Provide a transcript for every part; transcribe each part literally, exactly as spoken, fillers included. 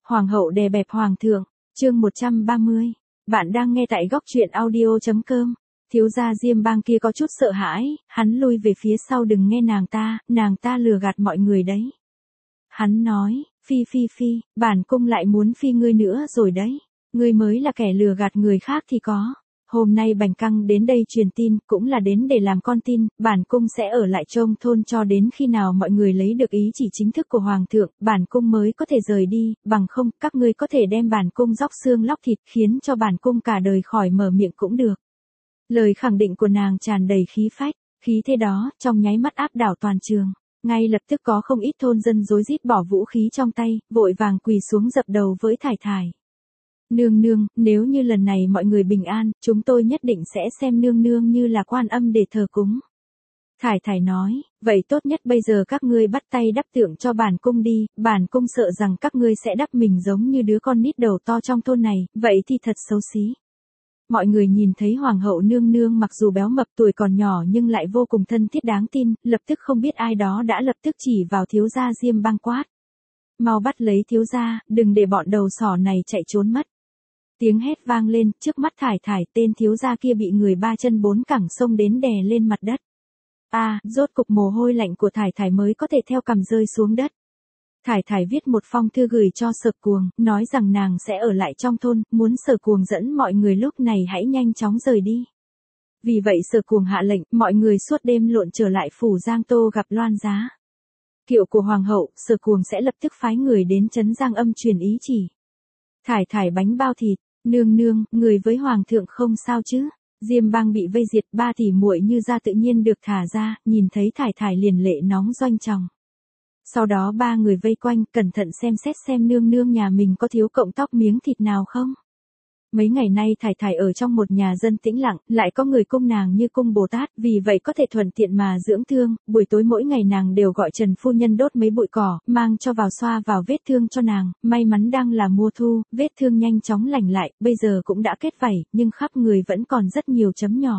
Hoàng hậu đè bẹp hoàng thượng, chương một trăm ba mươi. Bạn đang nghe tại góc truyện audio chấm com. Thiếu gia Diêm Bang kia có chút sợ hãi, hắn lui về phía sau đừng nghe nàng ta, nàng ta lừa gạt mọi người đấy. Hắn nói, phi phi phi, bản cung lại muốn phi ngươi nữa rồi đấy. Ngươi mới là kẻ lừa gạt người khác thì có. Hôm nay Bành Căng đến đây truyền tin, cũng là đến để làm con tin, bản cung sẽ ở lại trông thôn cho đến khi nào mọi người lấy được ý chỉ chính thức của Hoàng thượng, bản cung mới có thể rời đi, bằng không, các ngươi có thể đem bản cung róc xương lóc thịt, khiến cho bản cung cả đời khỏi mở miệng cũng được. Lời khẳng định của nàng tràn đầy khí phách, khí thế đó, trong nháy mắt áp đảo toàn trường. Ngay lập tức có không ít thôn dân rối rít bỏ vũ khí trong tay, vội vàng quỳ xuống dập đầu với Thải Thải. Nương nương, nếu như lần này mọi người bình an, chúng tôi nhất định sẽ xem nương nương như là quan âm để thờ cúng. Thải Thải nói, vậy tốt nhất bây giờ các ngươi bắt tay đắp tượng cho bản cung đi, bản cung sợ rằng các ngươi sẽ đắp mình giống như đứa con nít đầu to trong thôn này, vậy thì thật xấu xí. Mọi người nhìn thấy hoàng hậu nương nương mặc dù béo mập tuổi còn nhỏ nhưng lại vô cùng thân thiết đáng tin, lập tức không biết ai đó đã lập tức chỉ vào thiếu gia Diêm Bang quát. Mau bắt lấy thiếu gia, đừng để bọn đầu sỏ này chạy trốn mất. Tiếng hét vang lên, trước mắt Thải Thải tên thiếu gia kia bị người ba chân bốn cẳng xông đến đè lên mặt đất. A, à, rốt cục mồ hôi lạnh của Thải Thải mới có thể theo cằm rơi xuống đất. Thải Thải viết một phong thư gửi cho Sở Cuồng, nói rằng nàng sẽ ở lại trong thôn, muốn Sở Cuồng dẫn mọi người lúc này hãy nhanh chóng rời đi. Vì vậy Sở Cuồng hạ lệnh, mọi người suốt đêm lộn trở lại phủ Giang Tô gặp Loan Giá. Kiệu của hoàng hậu, Sở Cuồng sẽ lập tức phái người đến trấn Giang Âm truyền ý chỉ. Thải Thải bánh bao thịt, nương nương, người với hoàng thượng không sao chứ? Diêm Bang bị vây diệt, ba tỷ muội Như Gia tự nhiên được thả ra, nhìn thấy Thải Thải liền lệ nóng doanh tròng. Sau đó ba người vây quanh, cẩn thận xem xét xem nương nương nhà mình có thiếu cộng tóc miếng thịt nào không. Mấy ngày nay Thải Thải ở trong một nhà dân tĩnh lặng, lại có người cung nàng như cung Bồ Tát, vì vậy có thể thuận tiện mà dưỡng thương, buổi tối mỗi ngày nàng đều gọi Trần phu nhân đốt mấy bụi cỏ, mang cho vào xoa vào vết thương cho nàng, may mắn đang là mùa thu, vết thương nhanh chóng lành lại, bây giờ cũng đã kết vảy, nhưng khắp người vẫn còn rất nhiều chấm nhỏ.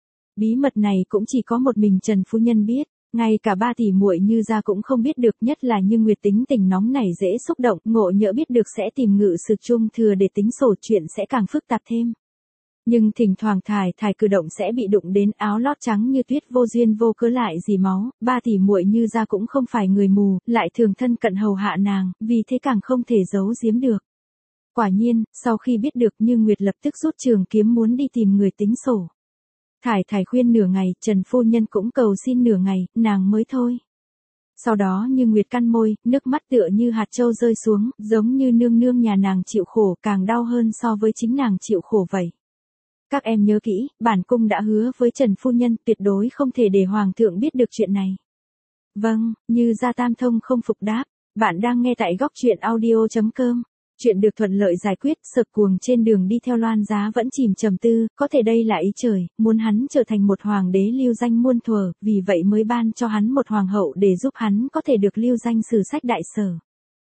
Bí mật này cũng chỉ có một mình Trần phu nhân biết. Ngay cả ba tỷ muội Như Gia cũng không biết được, nhất là Như Nguyệt tính tình nóng nảy dễ xúc động, ngộ nhỡ biết được sẽ tìm ngự sử chung thừa để tính sổ, chuyện sẽ càng phức tạp thêm. Nhưng thỉnh thoảng Thải Thải cử động sẽ bị đụng đến, áo lót trắng như tuyết vô duyên vô cớ lại dì máu, ba tỷ muội Như Gia cũng không phải người mù, lại thường thân cận hầu hạ nàng, vì thế càng không thể giấu giếm được. Quả nhiên, sau khi biết được Như Nguyệt lập tức rút trường kiếm muốn đi tìm người tính sổ. Thải Thải khuyên nửa ngày, Trần phu nhân cũng cầu xin nửa ngày, nàng mới thôi. Sau đó Như Nguyệt căn môi, nước mắt tựa như hạt châu rơi xuống, giống như nương nương nhà nàng chịu khổ, càng đau hơn so với chính nàng chịu khổ vậy. Các em nhớ kỹ, bản cung đã hứa với Trần phu nhân, tuyệt đối không thể để hoàng thượng biết được chuyện này. Vâng, Như Gia tam thông không phục đáp. Bạn đang nghe tại góc truyện audio chấm com. Chuyện được thuận lợi giải quyết, Sở Cuồng trên đường đi theo Loan Giá vẫn chìm trầm tư, có thể đây là ý trời, muốn hắn trở thành một hoàng đế lưu danh muôn thuở, vì vậy mới ban cho hắn một hoàng hậu để giúp hắn có thể được lưu danh sử sách đại sở.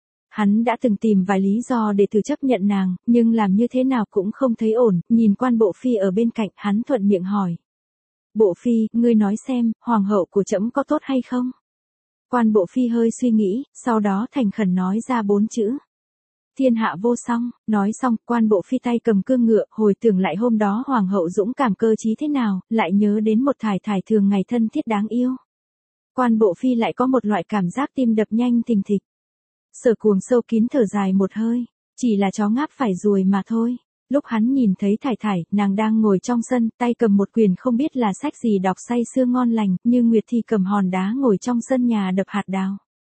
Hắn đã từng tìm vài lý do để từ chấp nhận nàng, nhưng làm như thế nào cũng không thấy ổn, nhìn quan bộ phi ở bên cạnh, hắn thuận miệng hỏi. Bộ phi, ngươi nói xem, hoàng hậu của trẫm có tốt hay không? Quan bộ phi hơi suy nghĩ, sau đó thành khẩn nói ra bốn chữ. Thiên hạ vô song. Nói xong, quan bộ phi tay cầm cương ngựa, hồi tưởng lại hôm đó hoàng hậu dũng cảm cơ trí thế nào, lại nhớ đến một Thải Thải thường ngày thân thiết đáng yêu. Quan bộ phi lại có một loại cảm giác tim đập nhanh thình thịch. Sở Cuồng sâu kín thở dài một hơi, chỉ là chó ngáp phải ruồi mà thôi. Lúc hắn nhìn thấy Thải Thải, nàng đang ngồi trong sân, tay cầm một quyển không biết là sách gì đọc say sưa ngon lành, Như Nguyệt thì cầm hòn đá ngồi trong sân nhà đập hạt đào.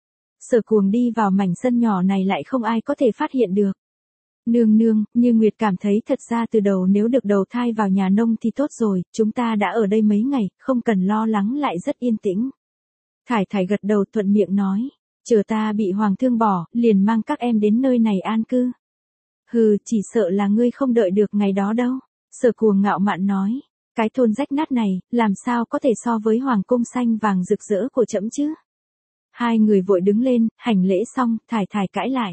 Sở Cuồng đi vào mảnh sân nhỏ này lại không ai có thể phát hiện được. Nương nương, Như Nguyệt cảm thấy thật ra từ đầu nếu được đầu thai vào nhà nông thì tốt rồi, chúng ta đã ở đây mấy ngày, không cần lo lắng, lại rất yên tĩnh. Thải Thải gật đầu thuận miệng nói, chờ ta bị hoàng thương bỏ, liền mang các em đến nơi này an cư. Hừ, chỉ sợ là ngươi không đợi được ngày đó đâu. Sở Cuồng ngạo mạn nói, cái thôn rách nát này, làm sao có thể so với hoàng cung xanh vàng rực rỡ của trẫm chứ? Hai người vội đứng lên, hành lễ xong, Thải Thải cãi lại.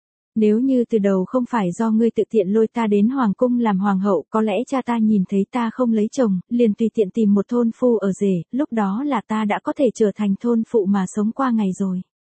Nếu như từ đầu không phải do ngươi tự tiện lôi ta đến hoàng cung làm hoàng hậu, có lẽ cha ta nhìn thấy ta không lấy chồng, liền tùy tiện tìm một thôn phu ở rể, lúc đó là ta đã có thể trở thành thôn phụ mà sống qua ngày rồi.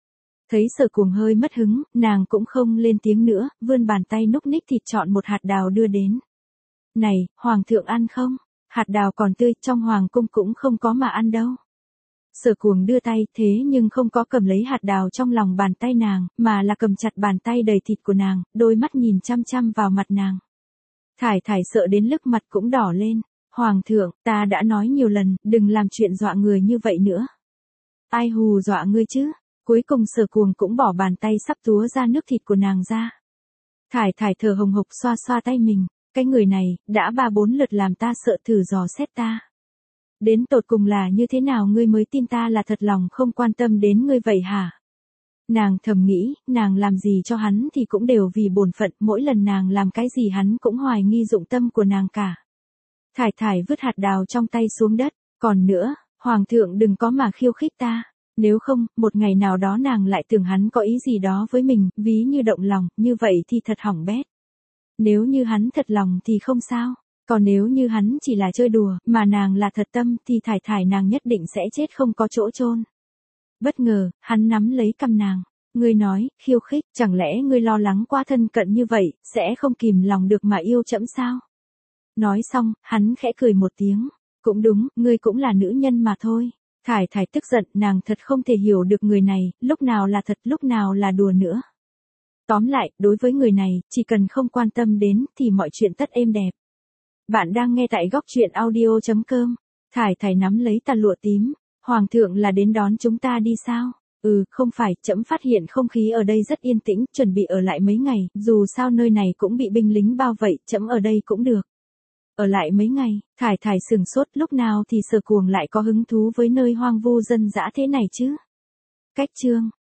Thấy Sở Cuồng hơi mất hứng, nàng cũng không lên tiếng nữa, vươn bàn tay núc ních thịt chọn một hạt đào đưa đến. Này, Hoàng thượng ăn không? Hạt đào còn tươi, trong Hoàng cung cũng không có mà ăn đâu. Sở Cuồng đưa tay, thế nhưng không có cầm lấy hạt đào trong lòng bàn tay nàng, mà là cầm chặt bàn tay đầy thịt của nàng, đôi mắt nhìn chăm chăm vào mặt nàng. Thải Thải sợ đến lức mặt cũng đỏ lên. Hoàng thượng, ta đã nói nhiều lần, đừng làm chuyện dọa người như vậy nữa. Ai hù dọa ngươi chứ? Cuối cùng Sở Cuồng cũng bỏ bàn tay sắp túa ra nước thịt của nàng ra. Thải Thải thở hồng hộc xoa xoa tay mình, cái người này, đã ba bốn lượt làm ta sợ thử dò xét ta. Đến tột cùng là như thế nào ngươi mới tin ta là thật lòng không quan tâm đến ngươi vậy hả? Nàng thầm nghĩ, nàng làm gì cho hắn thì cũng đều vì bổn phận, mỗi lần nàng làm cái gì hắn cũng hoài nghi dụng tâm của nàng cả. Thải Thải vứt hạt đào trong tay xuống đất, còn nữa, Hoàng thượng đừng có mà khiêu khích ta. Nếu không, một ngày nào đó nàng lại tưởng hắn có ý gì đó với mình, ví như động lòng, như vậy thì thật hỏng bét. Nếu như hắn thật lòng thì không sao, còn nếu như hắn chỉ là chơi đùa, mà nàng là thật tâm thì Thải Thải nàng nhất định sẽ chết không có chỗ chôn. Bất ngờ, hắn nắm lấy cằm nàng, ngươi nói, khiêu khích, chẳng lẽ ngươi lo lắng qua thân cận như vậy, sẽ không kìm lòng được mà yêu trẫm sao? Nói xong, hắn khẽ cười một tiếng, cũng đúng, ngươi cũng là nữ nhân mà thôi. Thải Thải tức giận, nàng thật không thể hiểu được người này, lúc nào là thật, lúc nào là đùa nữa. Tóm lại, đối với người này, chỉ cần không quan tâm đến, thì mọi chuyện tất êm đẹp. Bạn đang nghe tại góc truyện audio chấm com. Thải Thải nắm lấy tà lụa tím, Hoàng thượng là đến đón chúng ta đi sao? Ừ, không phải, trẫm phát hiện không khí ở đây rất yên tĩnh, chuẩn bị ở lại mấy ngày, dù sao nơi này cũng bị binh lính bao vây, trẫm ở đây cũng được. Ở lại mấy ngày, Thải Thải sừng sốt, lúc nào thì Sở Cuồng lại có hứng thú với nơi hoang vu dân dã thế này chứ? Cách chương